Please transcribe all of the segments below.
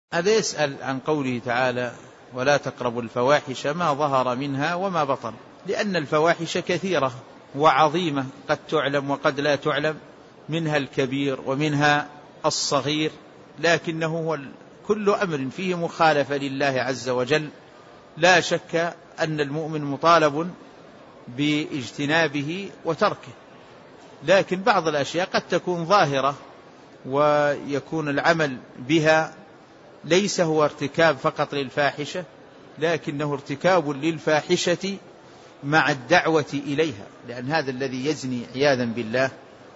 هذا يسأل عن قوله تعالى: ولا تقربوا الفواحش ما ظهر منها وما بطن، لأن الفواحش كثيرة وعظيمة، قد تعلم وقد لا تعلم، منها الكبير ومنها الصغير، لكنه هو كل أمر فيه مخالفة لله عز وجل. لا شك أن المؤمن مطالب باجتنابه وتركه، لكن بعض الأشياء قد تكون ظاهرة ويكون العمل بها ليس هو ارتكاب فقط للفاحشة، لكنه ارتكاب للفاحشة مع الدعوة إليها، لأن هذا الذي يزني عياذا بالله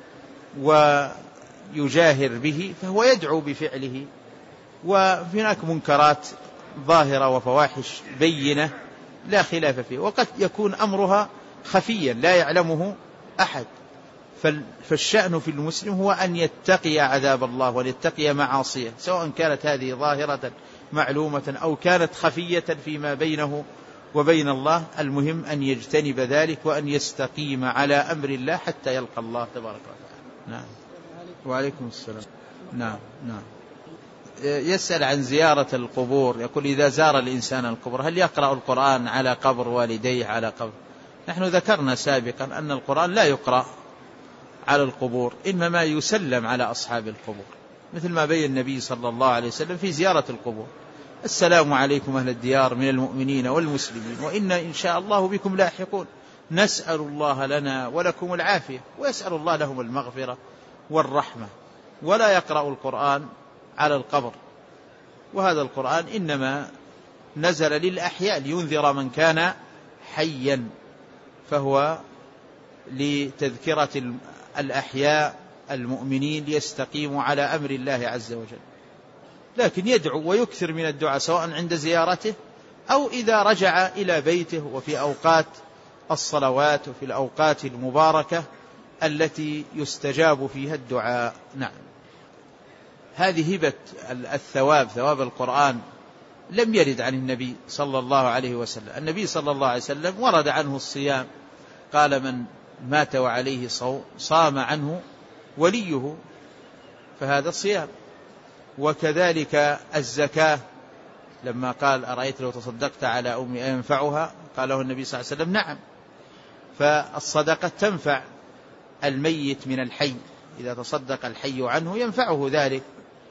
ويجاهر به فهو يدعو بفعله. وهناك منكرات ظاهرة وفواحش بينة لا خلاف فيه، وقد يكون أمرها خفيا لا يعلمه أحد. فالشأن في المسلم هو أن يتقي عذاب الله ويتقي معاصيه، سواء كانت هذه ظاهرة معلومة أو كانت خفية فيما بينه وبين الله. المهم أن يجتنب ذلك وأن يستقيم على أمر الله حتى يلقى الله تبارك وتعالى. نعم. وعليكم السلام. نعم. يسأل عن زيارة القبور، يقول: إذا زار الإنسان القبر هل يقرأ القرآن على قبر والديه على قبر؟ نحن ذكرنا سابقا أن القرآن لا يقرأ على القبور، إنما يسلم على أصحاب القبور، مثل ما بين النبي صلى الله عليه وسلم في زيارة القبور: السلام عليكم أهل الديار من المؤمنين والمسلمين وإنا إن شاء الله بكم لاحقون، نسأل الله لنا ولكم العافية، ويسأل الله لهم المغفرة والرحمة. ولا يقرأ القرآن على القبر، وهذا القرآن إنما نزل للأحياء لينذر من كان حيا، فهو لتذكرة الأحياء المؤمنين ليستقيموا على أمر الله عز وجل. لكن يدعو ويكثر من الدعاء سواء عند زيارته أو إذا رجع إلى بيته وفي أوقات الصلوات وفي الأوقات المباركة التي يستجاب فيها الدعاء. نعم. هذه هبة الثواب، ثواب القرآن، لم يرد عن النبي صلى الله عليه وسلم. النبي صلى الله عليه وسلم ورد عنه الصيام، قال: من مات وعليه صوم صام عنه وليه، فهذا صيام. وكذلك الزكاة، لما قال: أرأيت لو تصدقت على أمي أينفعها؟ قال له النبي صلى الله عليه وسلم: نعم. فالصدقة تنفع الميت من الحي، إذا تصدق الحي عنه ينفعه ذلك.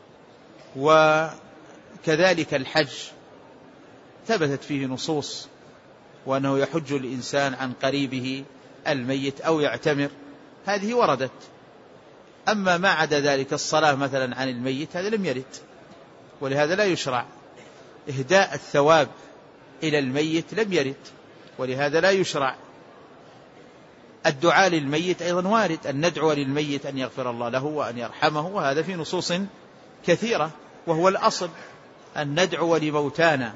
وكذلك الحج ثبتت فيه نصوص، وأنه يحج الإنسان عن قريبه الميت أو يعتمر، هذه وردت. أما ما عدا ذلك، الصلاة مثلا عن الميت، هذا لم يرد، ولهذا لا يشرع. إهداء الثواب إلى الميت لم يرد، ولهذا لا يشرع. الدعاء للميت أيضا وارد، أن ندعو للميت أن يغفر الله له وأن يرحمه، وهذا في نصوص كثيرة، وهو الأصل أن ندعو لموتانا.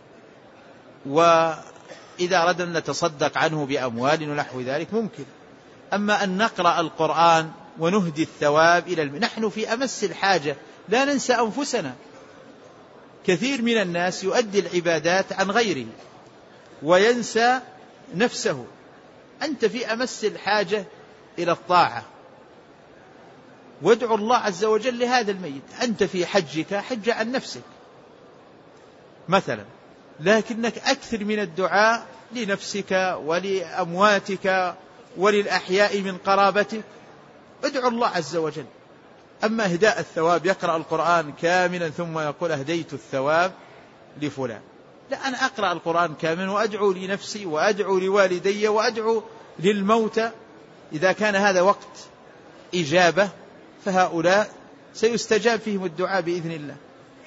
وإذا أردنا نتصدق عنه بأموال ونحو ذلك ممكن. أما أن نقرأ القرآن ونهدي الثواب إلى نحن في أمس الحاجة، لا ننسى أنفسنا. كثير من الناس يؤدي العبادات عن غيره وينسى نفسه. أنت في أمس الحاجة إلى الطاعة، وادعو الله عز وجل لهذا الميت. أنت في حجك حج عن نفسك مثلا، لكنك أكثر من الدعاء لنفسك ولأمواتك وللأحياء من قرابتك. ادعو الله عز وجل. أما إهداء الثواب، يقرأ القرآن كاملا ثم يقول: أهديت الثواب لفلان، لا، أنا أقرأ القرآن كاملا وأدعو لنفسي وأدعو لوالدي وأدعو للموتى. إذا كان هذا وقت إجابة فهؤلاء سيستجاب فيهم الدعاء بإذن الله.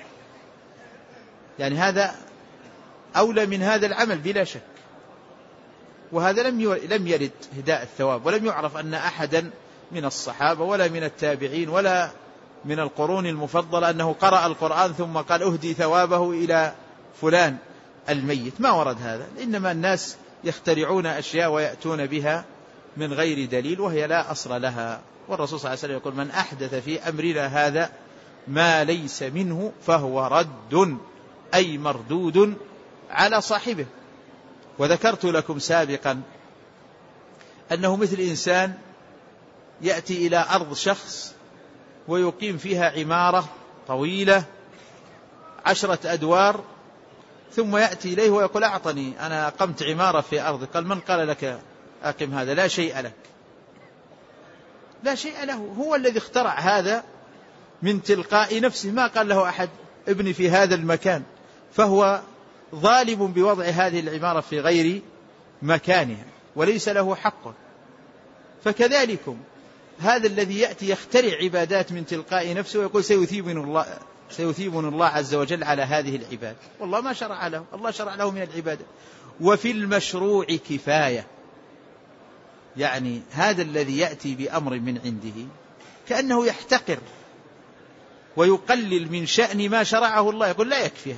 يعني هذا أولى من هذا العمل بلا شك. وهذا لم يرد هداء الثواب، ولم يعرف أن أحدا من الصحابة ولا من التابعين ولا من القرون المفضلة أنه قرأ القرآن ثم قال: أهدي ثوابه إلى فلان الميت. ما ورد هذا. إنما الناس يخترعون أشياء ويأتون بها من غير دليل وهي لا أصل لها. والرسول صلى الله عليه وسلم يقول: من أحدث في أمرنا هذا ما ليس منه فهو رد، أي مردود على صاحبه. وذكرت لكم سابقا أنه مثل إنسان يأتي إلى أرض شخص ويقيم فيها عمارة طويلة 10 أدوار ثم يأتي إليه ويقول أعطني، أنا أقمت عمارة في أرض. قال من قال لك أقم هذا؟ لا شيء لك، لا شيء له، هو الذي اخترع هذا من تلقاء نفسه، ما قال له أحد ابني في هذا المكان، فهو ظالم بوضع هذه العمارة في غير مكانها وليس له حق. فكذلكم هذا الذي يأتي يخترع عبادات من تلقاء نفسه ويقول سيثيبن الله عز وجل على هذه العبادة، والله ما شرع له، الله شرع له من العبادة. وفي المشروع كفاية، يعني هذا الذي يأتي بأمر من عنده كأنه يحتقر ويقلل من شأن ما شرعه الله، يقول لا يكفي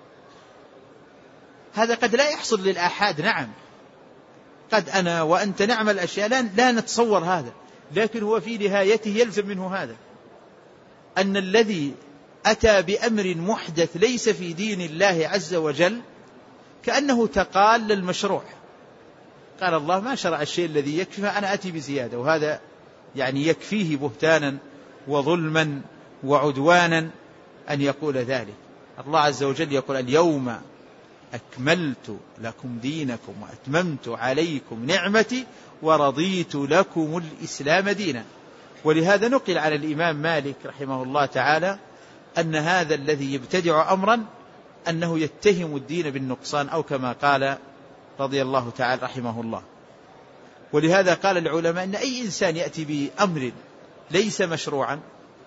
هذا قد لا يحصل للآحاد، نعم قد أنا وأنت نعمل أشياء لا نتصور هذا، لكن هو في نهايته يلزم منه هذا، أن الذي أتى بأمر محدث ليس في دين الله عز وجل كأنه تقال للمشروع، قال الله ما شرع الشيء الذي يكفي فأنا أتي بزيادة، وهذا يعني يكفيه بهتانا وظلما وعدوانا أن يقول ذلك. الله عز وجل يقول اليوم أكملت لكم دينكم وأتممت عليكم نعمتي ورضيت لكم الإسلام دينا. ولهذا نقل على الإمام مالك رحمه الله تعالى أن هذا الذي يبتدع أمرا أنه يتهم الدين بالنقصان، أو كما قال رضي الله تعالى رحمه الله. ولهذا قال العلماء أن أي إنسان يأتي بأمر ليس مشروعا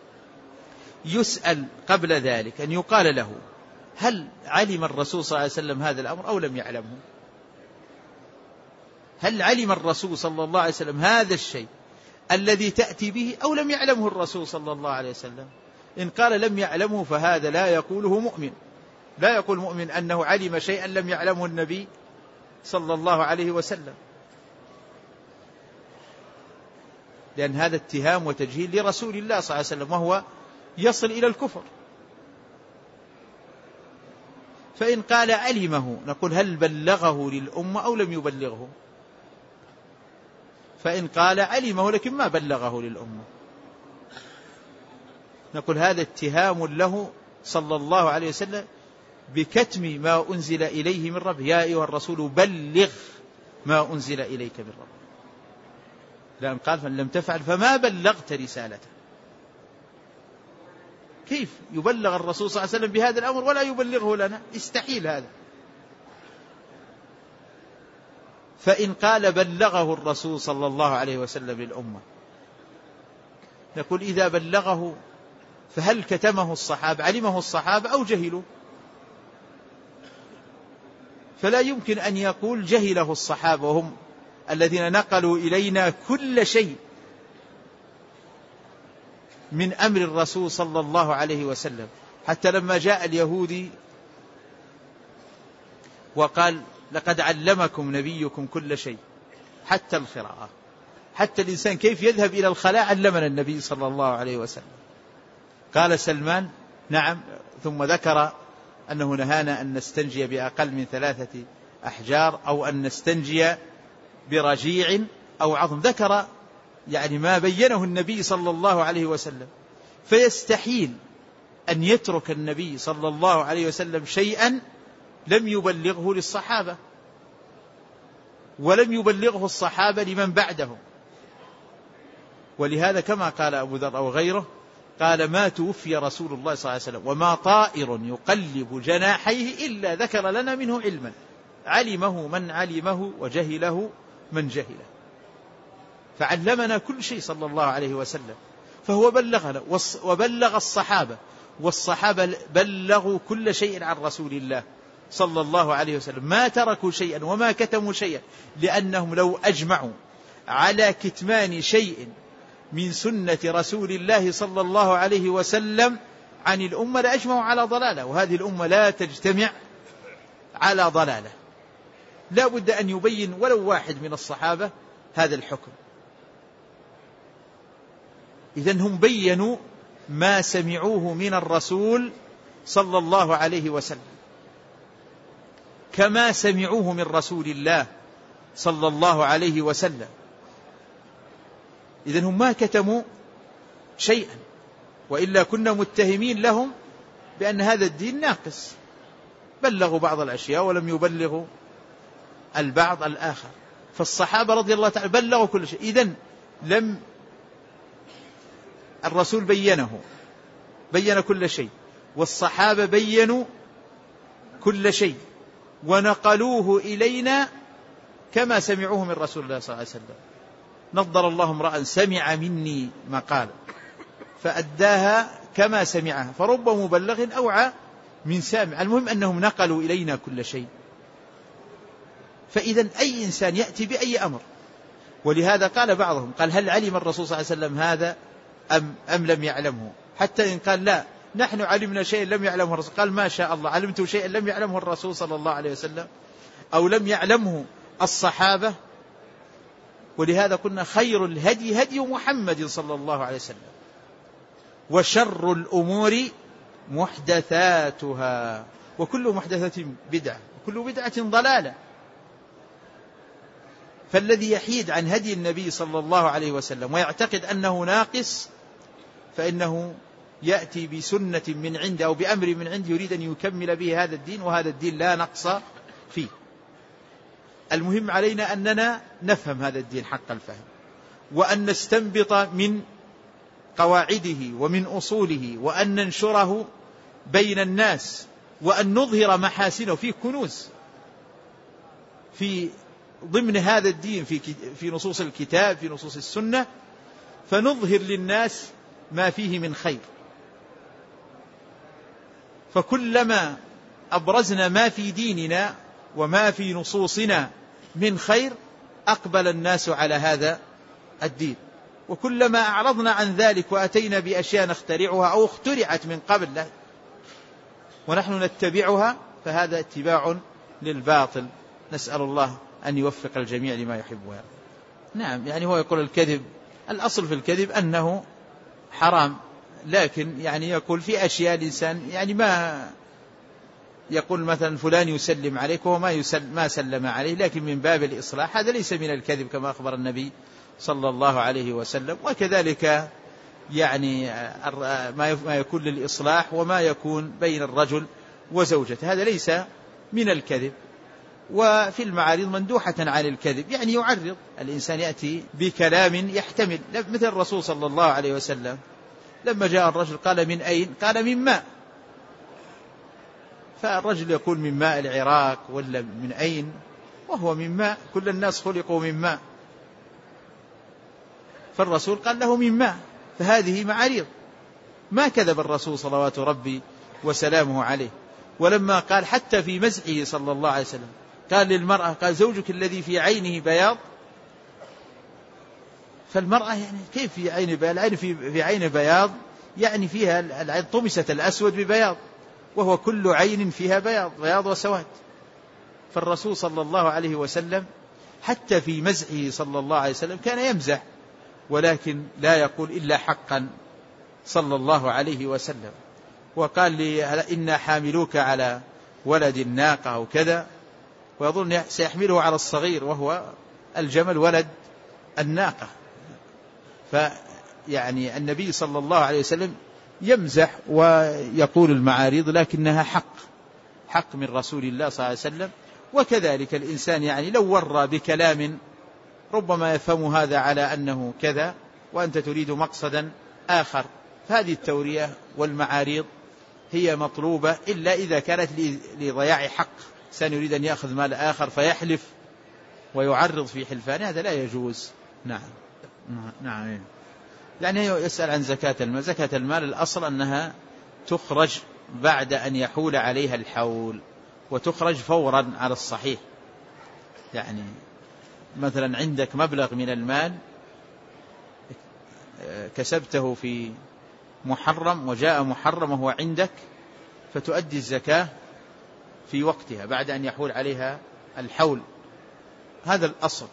يسأل قبل ذلك أن يقال له هل علم الرسول صلى الله عليه وسلم هذا الأمر أو لم يعلمه؟ هل علم الرسول صلى الله عليه وسلم هذا الشيء الذي تأتي به أو لم يعلمه الرسول صلى الله عليه وسلم؟ إن قال لم يعلمه فهذا لا يقوله مؤمن، لا يقول مؤمن أنه علم شيئا لم يعلمه النبي صلى الله عليه وسلم، لأن هذا اتهام وتجهيل لرسول الله صلى الله عليه وسلم وهو يصل إلى الكفر. فإن قال علمه نقول هل بلغه للأمة أو لم يبلغه؟ فإن قال علمه لكن ما بلغه للأمة نقول هذا اتهام له صلى الله عليه وسلم بكتم ما أنزل إليه من ربه، يا أيها الرسول بلغ ما أنزل إليك من ربه، لأن قال فإن لم تفعل فما بلغت رسالته. كيف يبلغ الرسول صلى الله عليه وسلم بهذا الأمر ولا يبلغه لنا؟ يستحيل هذا. فإن قال بلغه الرسول صلى الله عليه وسلم للأمة نقول إذا بلغه فهل كتمه الصحابة؟ علمه الصحابة أو جهلوا؟ فلا يمكن أن يقول جهله الصحابة وهم الذين نقلوا إلينا كل شيء من أمر الرسول صلى الله عليه وسلم. حتى لما جاء اليهودي وقال لقد علمكم نبيكم كل شيء حتى القراءة، حتى الإنسان كيف يذهب إلى الخلاء علمنا النبي صلى الله عليه وسلم. قال سلمان نعم، ثم ذكر أنه نهانا أن نستنجي بأقل من 3 أحجار أو أن نستنجي برجيع أو عظم، ذكر يعني ما بينه النبي صلى الله عليه وسلم. فيستحيل أن يترك النبي صلى الله عليه وسلم شيئا لم يبلغه للصحابة ولم يبلغه الصحابة لمن بعدهم. ولهذا كما قال أبو ذر أو غيره قال ما توفي رسول الله صلى الله عليه وسلم وما طائر يقلب جناحيه إلا ذكر لنا منه علما علمه من علمه وجهله من جهله. فعلمنا كل شيء صلى الله عليه وسلم، فهو بلغنا وبلغ الصحابة، والصحابة بلغوا كل شيء عن رسول الله صلى الله عليه وسلم، ما تركوا شيئا وما كتموا شيئا، لأنهم لو أجمعوا على كتمان شيء من سنة رسول الله صلى الله عليه وسلم عن الأمة لأجمعوا على ضلالة، وهذه الأمة لا تجتمع على ضلالة. لا بد أن يبين ولو واحد من الصحابة هذا الحكم. إذن هم بيّنوا ما سمعوه من الرسول صلى الله عليه وسلم كما سمعوه من رسول الله صلى الله عليه وسلم. إذن هم ما كتموا شيئا، وإلا كنا متهمين لهم بأن هذا الدين ناقص، بلغوا بعض الأشياء ولم يبلغوا البعض الآخر. فالصحابة رضي الله تعالى بلغوا كل شيء. إذن لم الرسول بين كل شيء، والصحابة بينوا كل شيء ونقلوه إلينا كما سمعوه من رسول الله صلى الله عليه وسلم. نضر الله امرأ سمع مني مقالة فأداها كما سمعها، فرب مبلغ أوعى من سامع. المهم أنهم نقلوا إلينا كل شيء. فإذا أي إنسان يأتي بأي أمر، ولهذا قال بعضهم قال هل علم الرسول صلى الله عليه وسلم هذا أم لم يعلمه؟ حتى إن قال لا نحن علمنا شيئا لم يعلمه الرسول، قال ما شاء الله علمت شيئا لم يعلمه الرسول صلى الله عليه وسلم أو لم يعلمه الصحابة. ولهذا قلنا خير الهدي هدي محمد صلى الله عليه وسلم، وشر الأمور محدثاتها، وكل محدثة بدعة، وكل بدعة ضلالة. فالذي يحيد عن هدي النبي صلى الله عليه وسلم ويعتقد أنه ناقص فإنه يأتي بسنة من عنده أو بأمر من عنده يريد أن يكمل به هذا الدين، وهذا الدين لا نقص فيه. المهم علينا أننا نفهم هذا الدين حق الفهم، وأن نستنبط من قواعده ومن أصوله، وأن ننشره بين الناس، وأن نظهر محاسنه في كنوز في ضمن هذا الدين في نصوص الكتاب في نصوص السنة، فنظهر للناس ما فيه من خير. فكلما أبرزنا ما في ديننا وما في نصوصنا من خير أقبل الناس على هذا الدين، وكلما أعرضنا عن ذلك وأتينا بأشياء نخترعها أو اخترعت من قبل ونحن نتبعها فهذا اتباع للباطل. نسأل الله أن يوفق الجميع لما يحبها. نعم، يعني هو يقول الكذب، الأصل في الكذب أنه حرام، لكن يعني يقول في أشياء الإنسان يعني ما يقول مثلا فلان يسلم عليك وهو ما سلم عليه، لكن من باب الإصلاح، هذا ليس من الكذب كما أخبر النبي صلى الله عليه وسلم. وكذلك يعني ما يكون للإصلاح وما يكون بين الرجل وزوجته، هذا ليس من الكذب. وفي المعارض مندوحة عن الكذب، يعني يعرض الإنسان يأتي بكلام يحتمل، مثل الرسول صلى الله عليه وسلم لما جاء الرجل قال من أين؟ قال من ماء، فالرجل يقول من ماء العراق ولا من أين، وهو من ماء، كل الناس خلقوا من ماء، فالرسول قال له من ماء. فهذه معارض، ما كذب الرسول صلوات ربي وسلامه عليه. ولما قال حتى في مزحه صلى الله عليه وسلم قال للمرأة قال زوجك الذي في عينه بياض، فالمرأة يعني كيف في عينه بياض؟ العين في عينه بياض يعني فيها العين طمست الأسود ببياض، وهو كل عين فيها بياض وسواد. فالرسول صلى الله عليه وسلم حتى في مزحه صلى الله عليه وسلم كان يمزح، ولكن لا يقول إلا حقا صلى الله عليه وسلم. وقال لي إنا حاملوك على ولد الناقة أو كذا، ويظن سيحمله على الصغير وهو الجمل ولد الناقة. فيعني النبي صلى الله عليه وسلم يمزح ويقول المعارض، لكنها حق من رسول الله صلى الله عليه وسلم. وكذلك الإنسان يعني لو ورى بكلام ربما يفهم هذا على أنه كذا وأنت تريد مقصدا آخر، فهذه التورية والمعارض هي مطلوبة، إلا إذا كانت لضياع حق، إنسان يريد أن يأخذ مال آخر فيحلف ويعرض في حلفان، هذا لا يجوز. نعم. يعني يسأل عن زكاة المال. زكاة المال الأصل أنها تخرج بعد أن يحول عليها الحول، وتخرج فورا على الصحيح. يعني مثلا عندك مبلغ من المال كسبته في محرم وجاء محرم وهو عندك، فتؤدي الزكاة في وقتها بعد أن يحول عليها الحول، هذا الأصل.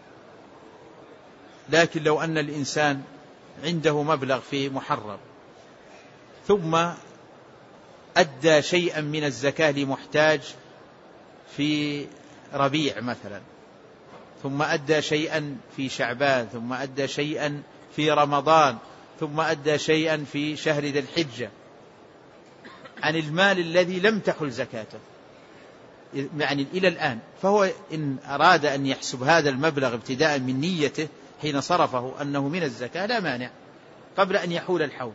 لكن لو أن الإنسان عنده مبلغ في محرم ثم أدى شيئا من الزكاة لمحتاج في ربيع مثلا، ثم أدى شيئا في شعبان، ثم أدى شيئا في رمضان، ثم أدى شيئا في شهر ذي الحجة، عن المال الذي لم تحل زكاته يعني إلى الآن، فهو إن أراد أن يحسب هذا المبلغ ابتداء من نيته حين صرفه أنه من الزكاة لا مانع قبل أن يحول الحول،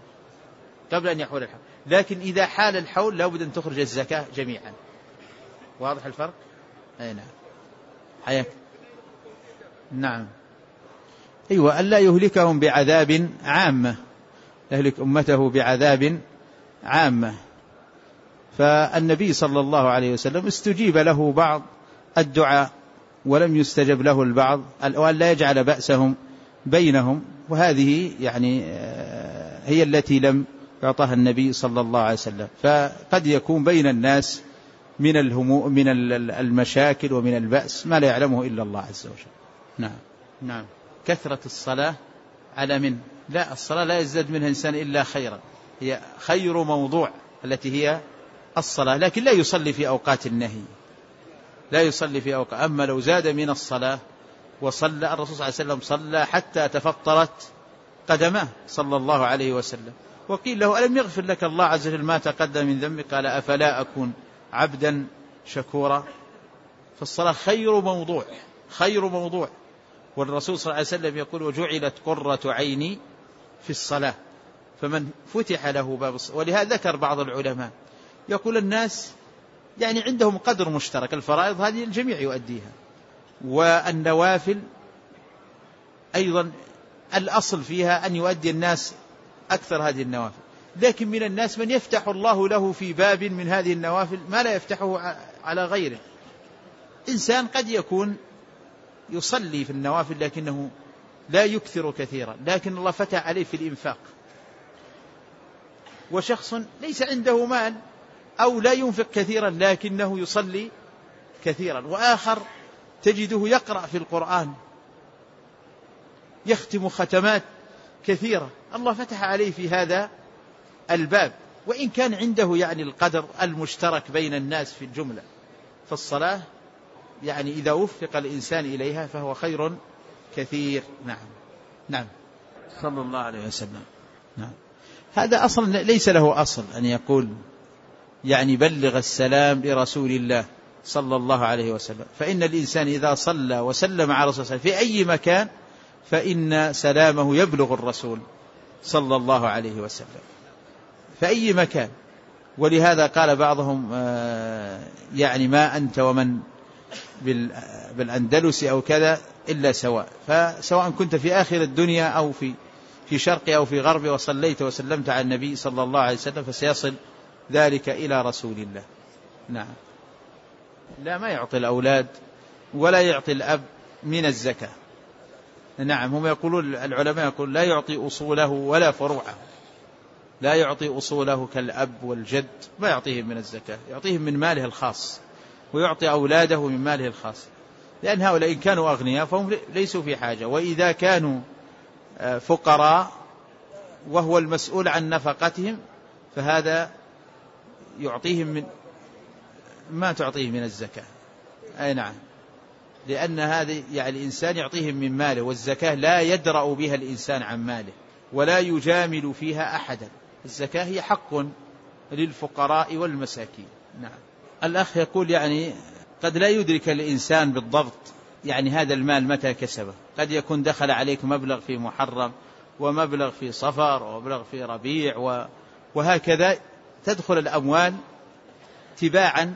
لكن إذا حال الحول لا بد أن تخرج الزكاة جميعا. واضح الفرق؟ أي نعم. حياك. نعم. أيوة، ألا يهلكهم بعذاب عامة، يهلك أمته بعذاب عامة. فالنبي صلى الله عليه وسلم استجيب له بعض الدعاء ولم يستجب له البعض، وأن لا يجعل بأسهم بينهم، وهذه يعني هي التي لم يعطها النبي صلى الله عليه وسلم. فقد يكون بين الناس من المشاكل ومن البأس ما لا يعلمه إلا الله عز وجل. نعم. كثرة الصلاة على من؟ لا، الصلاة لا يزداد منها إنسان إلا خيرا، هي خير موضوع التي هي الصلاة، لكن لا يصلي في أوقات النهي، أما لو زاد من الصلاة وصلى، الرسول صلى الله عليه وسلم صلى حتى تفطرت قدماه صلى الله عليه وسلم، وقيل له ألم يغفر لك الله عز وجل ما تقدم من ذنبك؟ قال أفلا أكون عبدا شكورا. فالصلاة خير موضوع، والرسول صلى الله عليه وسلم يقول وجعلت قرة عيني في الصلاة. فمن فتح له باب الصلاة، ولهذا ذكر بعض العلماء يقول الناس يعني عندهم قدر مشترك، الفرائض هذه الجميع يؤديها، والنوافل أيضا الأصل فيها أن يؤدي الناس أكثر هذه النوافل، لكن من الناس من يفتح الله له في باب من هذه النوافل ما لا يفتحه على غيره. إنسان قد يكون يصلي في النوافل لكنه لا يكثر كثيرا، لكن الله فتح عليه في الإنفاق. وشخص ليس عنده مال أو لا ينفق كثيرا لكنه يصلي كثيرا، وآخر تجده يقرأ في القرآن، يختم ختمات كثيرة، الله فتح عليه في هذا الباب، وإن كان عنده يعني القدر المشترك بين الناس في الجملة. فالصلاة يعني إذا وفق الإنسان إليها فهو خير كثير. نعم. صلى الله عليه وسلم. نعم. هذا أصلا ليس له أصل أن يقول يعني بلغ السلام لرسول الله صلى الله عليه وسلم، فإن الإنسان إذا صلى وسلم على رسول الله في أي مكان فإن سلامه يبلغ الرسول صلى الله عليه وسلم في أي مكان. ولهذا قال بعضهم يعني ما أنت ومن بالأندلس أو كذا إلا سواء، فسواء كنت في آخر الدنيا أو في شرق أو في غرب وصليت وسلمت على النبي صلى الله عليه وسلم فسيصل ذلك إلى رسول الله. نعم. لا، ما يعطي الأولاد ولا يعطي الأب من الزكاة. نعم، هم يقولون العلماء يقول لا يعطي أصوله ولا فروعه، لا يعطي أصوله كالأب والجد، ما يعطيهم من الزكاة، يعطيهم من ماله الخاص، ويعطي أولاده من ماله الخاص، لأن هؤلاء إن كانوا أغنياء فهم ليسوا في حاجة، وإذا كانوا فقراء وهو المسؤول عن نفقتهم فهذا يعطيهم من ما تعطيه من الزكاة. أي نعم، لأن هذا يعني الإنسان يعطيهم من ماله، والزكاة لا يدرأ بها الإنسان عن ماله ولا يجامل فيها أحدا، الزكاة هي حق للفقراء والمساكين. نعم. الأخ يقول يعني قد لا يدرك الإنسان بالضبط يعني هذا المال متى كسبه، قد يكون دخل عليك مبلغ في محرم ومبلغ في صفر ومبلغ في ربيع وهكذا تدخل الأموال تباعا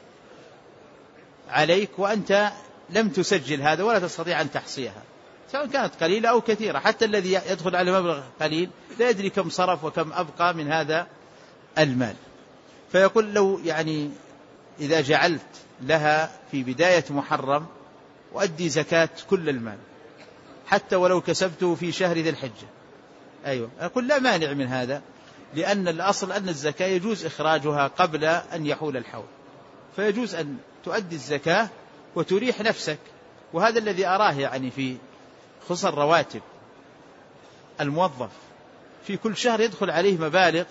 عليك وأنت لم تسجل هذا ولا تستطيع أن تحصيها، سواء كانت قليلة أو كثيرة. حتى الذي يدخل على مبلغ قليل لا يدري كم صرف وكم أبقى من هذا المال. فيقول لو يعني إذا جعلت لها في بداية محرم وأدي زكاة كل المال حتى ولو كسبته في شهر ذي الحجة، أيوة، أقول لا مانع من هذا، لأن الأصل أن الزكاة يجوز إخراجها قبل أن يحول الحول، فيجوز أن تؤدي الزكاة وتريح نفسك. وهذا الذي أراه يعني في خصوص الرواتب، الموظف في كل شهر يدخل عليه مبالغ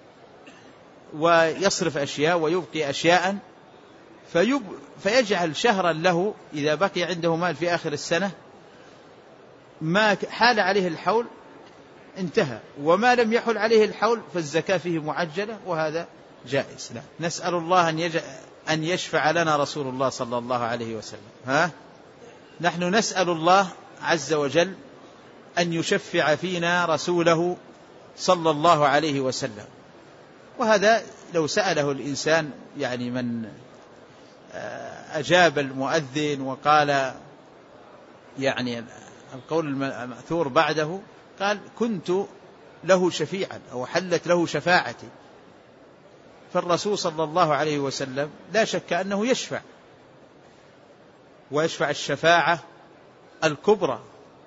ويصرف أشياء ويبقي أشياء، فيجعل شهرا له إذا بقي عنده مال في آخر السنة ما حال عليه الحول انتهى، وما لم يحل عليه الحول فالزكاة فيه معجلة، وهذا جائز. لا. نسأل الله أن يشفع لنا رسول الله صلى الله عليه وسلم. نحن نسأل الله عز وجل أن يشفع فينا رسوله صلى الله عليه وسلم. وهذا لو سأله الإنسان يعني من أجاب المؤذن وقال يعني القول المأثور بعده قال كنت له شفيعا أو حلت له شفاعتي، فالرسول صلى الله عليه وسلم لا شك أنه يشفع، ويشفع الشفاعة الكبرى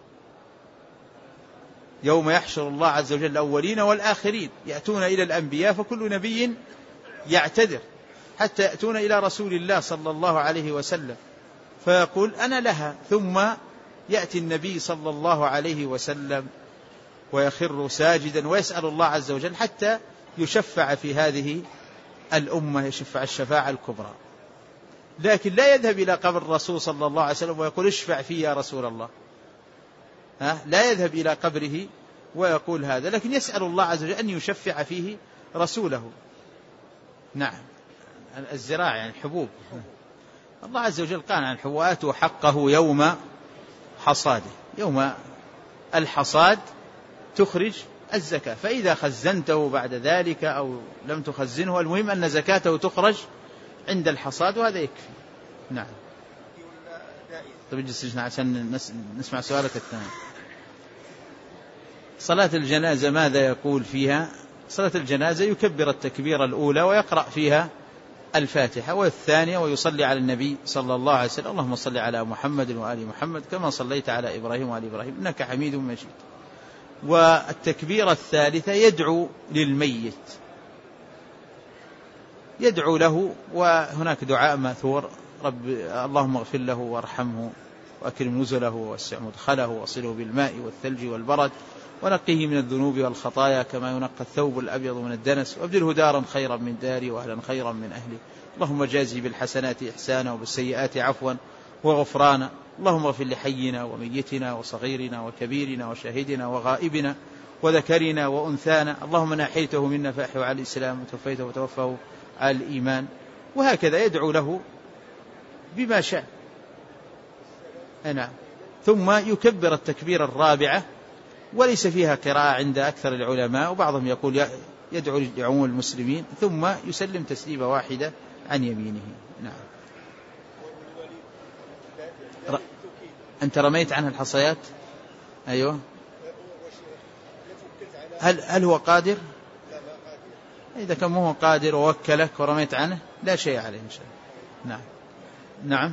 يوم يحشر الله عز وجل الأولين والآخرين، يأتون إلى الأنبياء فكل نبي يعتذر حتى يأتون إلى رسول الله صلى الله عليه وسلم فيقول أنا لها، ثم يأتي النبي صلى الله عليه وسلم ويخر ساجدا ويسأل الله عز وجل حتى يشفع في هذه الأمة، يشفع الشفاعة الكبرى. لكن لا يذهب إلى قبر الرسول صلى الله عليه وسلم ويقول اشفع في يا رسول الله، لا يذهب إلى قبره ويقول هذا، لكن يسأل الله عز وجل أن يشفع فيه رسوله. نعم. الزراعة يعني الحبوب، الله عز وجل قال عن الحبوب وآتوا حقه يوم حصاده، يوم الحصاد تخرج الزكاة، فإذا خزنته بعد ذلك أو لم تخزنه المهم أن زكاته تخرج عند الحصاد، وهذا يكفي. نعم. طيب اجلس عشان نسمع سؤالك الثاني. صلاة الجنازة ماذا يقول فيها؟ صلاة الجنازة يكبر التكبيرة الأولى ويقرأ فيها الفاتحة والثانية ويصلي على النبي صلى الله عليه وسلم، اللهم صل على محمد وآل محمد كما صليت على إبراهيم وآل إبراهيم إنك حميد مجيد. والتكبيرة الثالثة يدعو للميت، يدعو له، وهناك دعاء ماثور رب اللهم اغفر له وارحمه وأكرم نزله ووسع مدخله وصله بالماء والثلج والبرد ونقيه من الذنوب والخطايا كما ينقى الثوب الأبيض من الدنس وابدله دارا خيرا من داري وأهلا خيرا من أهلي، اللهم جازي بالحسنات إحسانا وبالسيئات عفوا وغفرانا، اللهم اغفر لحينا وميتنا وصغيرنا وكبيرنا وشاهدنا وغائبنا وذكرنا وأنثانا، اللهم من أحيته منا فأحيه على الإسلام وتوفيته وتوفه على الإيمان، وهكذا يدعو له بما شاء. نعم. ثم يكبر التكبير الرابعة وليس فيها قراءة عند أكثر العلماء، وبعضهم يقول يدعو لعموم المسلمين ثم يسلم تسليمة واحدة عن يمينه. نعم. أنت رميت عنه الحصيات؟ أيوة. هل هو قادر؟ إذا كان هو قادر ووكلك ورميت عنه لا شيء عليه إن شاء الله. نعم. نعم.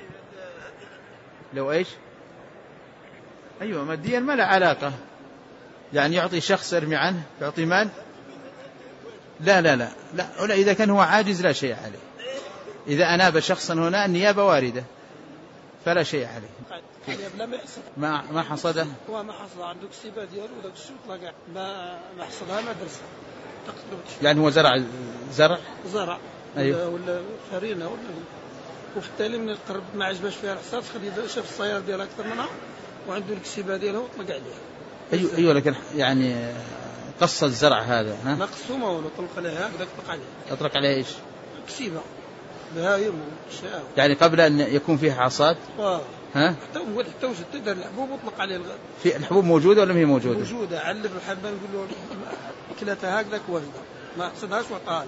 لو إيش؟ أيوة ماديا ما له علاقة، يعني يعطي شخص ارمي عنه يعطي مال؟ لا لا لا لا، إذا كان هو عاجز لا شيء عليه، إذا أناب شخصا هنا النيابة واردة فلا شيء عليه. ما حصده هو ما حصد عندك سيبا ديالو وداك الشوط لاقع ما حصدها ما درسها يعني هو زرع أيوة. ولا فرينة ولا، وفي التالي من القرب ما عجبش فيها الحصاد خد شاف الصيار ديالها أكثر منها وعنده الكسيبة ديالها وطلق عليها. أيوة لكن يعني قص الزرع هذا ما قصومه ولا طلق عليها هكذا أطلق عليها إيش؟ كسيبة بهايم وشاء يعني قبل أن يكون فيها حصاد. حتى وش تقدر الحبوب وطلق عليه في الحبوب موجودة ولا ما هي موجودة؟ موجودة. علب الحبة نقول له كلتها هكذا واجدة ما حصدهاش وطالع.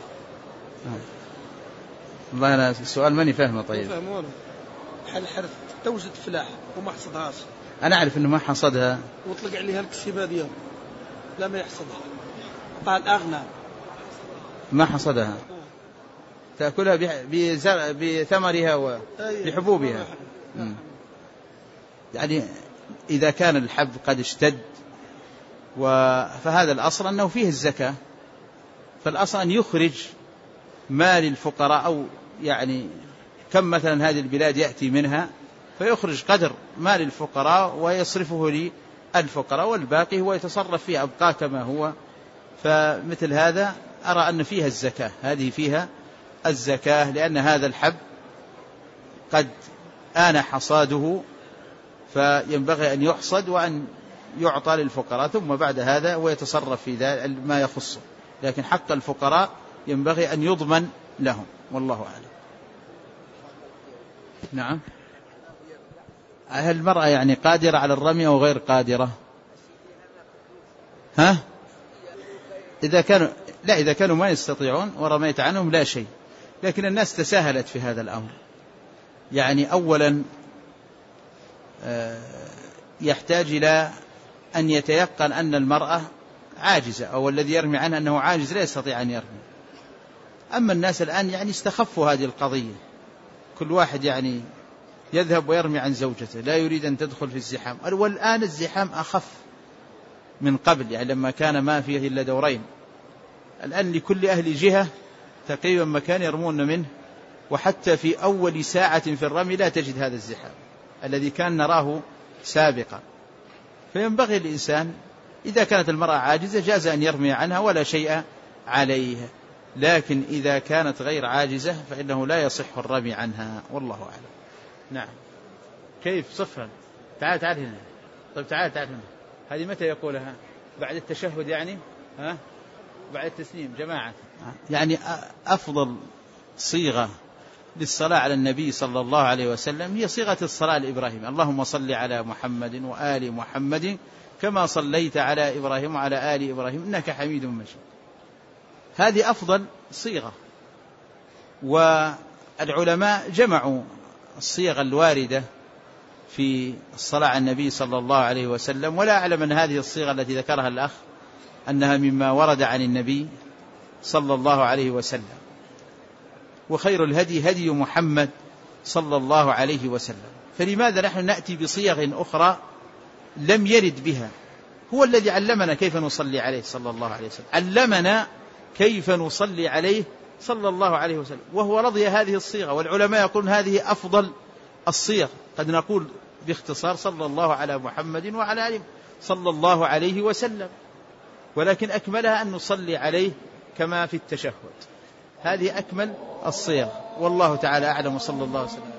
والله أنا السؤال ماني فاهمه. طيب فهمونه حل حرث توجد فلاح وما حصدهاش. أنا أعرف إنه ما حصدها وطلق عليها الكسيبة ديالها لا ما يحصدها قال أغنى ما حصدها تأكلها بثمرها وبحبوبها. يعني إذا كان الحب قد اشتد فهذا الأصل أنه فيه الزكاة، فالأصل أن يخرج مال الفقراء أو يعني كم مثلا هذه البلاد يأتي منها فيخرج قدر مال الفقراء ويصرفه للفقراء والباقي هو يتصرف فيه أبقى كما هو. فمثل هذا أرى أن فيها الزكاة، هذه فيها الزكاة لأن هذا الحب قد آن حصاده فينبغي أن يحصد وأن يعطى للفقراء ثم بعد هذا هو يتصرف في ذلك ما يخصه، لكن حق الفقراء ينبغي أن يضمن لهم، والله أعلم. نعم. هل المرأة يعني قادرة على الرمي أو غير قادرة؟ ها؟ إذا كانوا ما يستطيعون ورميت عنهم لا شيء، لكن الناس تساهلت في هذا الأمر. يعني أولا يحتاج إلى أن يتيقن أن المرأة عاجزة، أو الذي يرمي عنها أنه عاجز لا يستطيع أن يرمي. أما الناس الآن يعني استخفوا هذه القضية، كل واحد يعني يذهب ويرمي عن زوجته، لا يريد أن تدخل في الزحام. والآن الزحام أخف من قبل، يعني لما كان ما فيه إلا دورين، الآن لكل أهل جهة تقريبا مكان يرمون منه، وحتى في أول ساعة في الرمي لا تجد هذا الزحام الذي كان نراه سابقا. فينبغي الإنسان إذا كانت المرأة عاجزة جاز أن يرمي عنها ولا شيء عليها، لكن إذا كانت غير عاجزة فإنه لا يصح الرمي عنها، والله أعلم. نعم. كيف صفرا؟ تعال هنا. طيب تعال هنا. هذه متى يقولها؟ بعد التشهد يعني؟ ها؟ بعد التسليم جماعة. يعني أفضل صيغة للصلاة على النبي صلى الله عليه وسلم هي صيغة الصلاة الإبراهيمية: اللهم صل على محمد وآل محمد كما صليت على إبراهيم وعلى آل إبراهيم إنك حميد مجيد. هذه أفضل صيغة، والعلماء جمعوا الصيغ الواردة في الصلاة على النبي صلى الله عليه وسلم، ولا أعلم أن هذه الصيغة التي ذكرها الأخ أنها مما ورد عن النبي صلى الله عليه وسلم. وخير الهدي هدي محمد صلى الله عليه وسلم، فلماذا نحن نأتي بصيغ أخرى لم يرد بها؟ هو الذي علمنا كيف نصلي عليه صلى الله عليه وسلم، علمنا كيف نصلي عليه صلى الله عليه وسلم، وهو رضي هذه الصيغة. والعلماء يقولون هذه أفضل الصيغ. قد نقول باختصار صلى الله على محمد وعلى آله صلى الله عليه وسلم، ولكن أكملها أن نصلي عليه كما في التشهد. هذه أكمل الصيغ، والله تعالى أعلم، وصلى الله وسلم.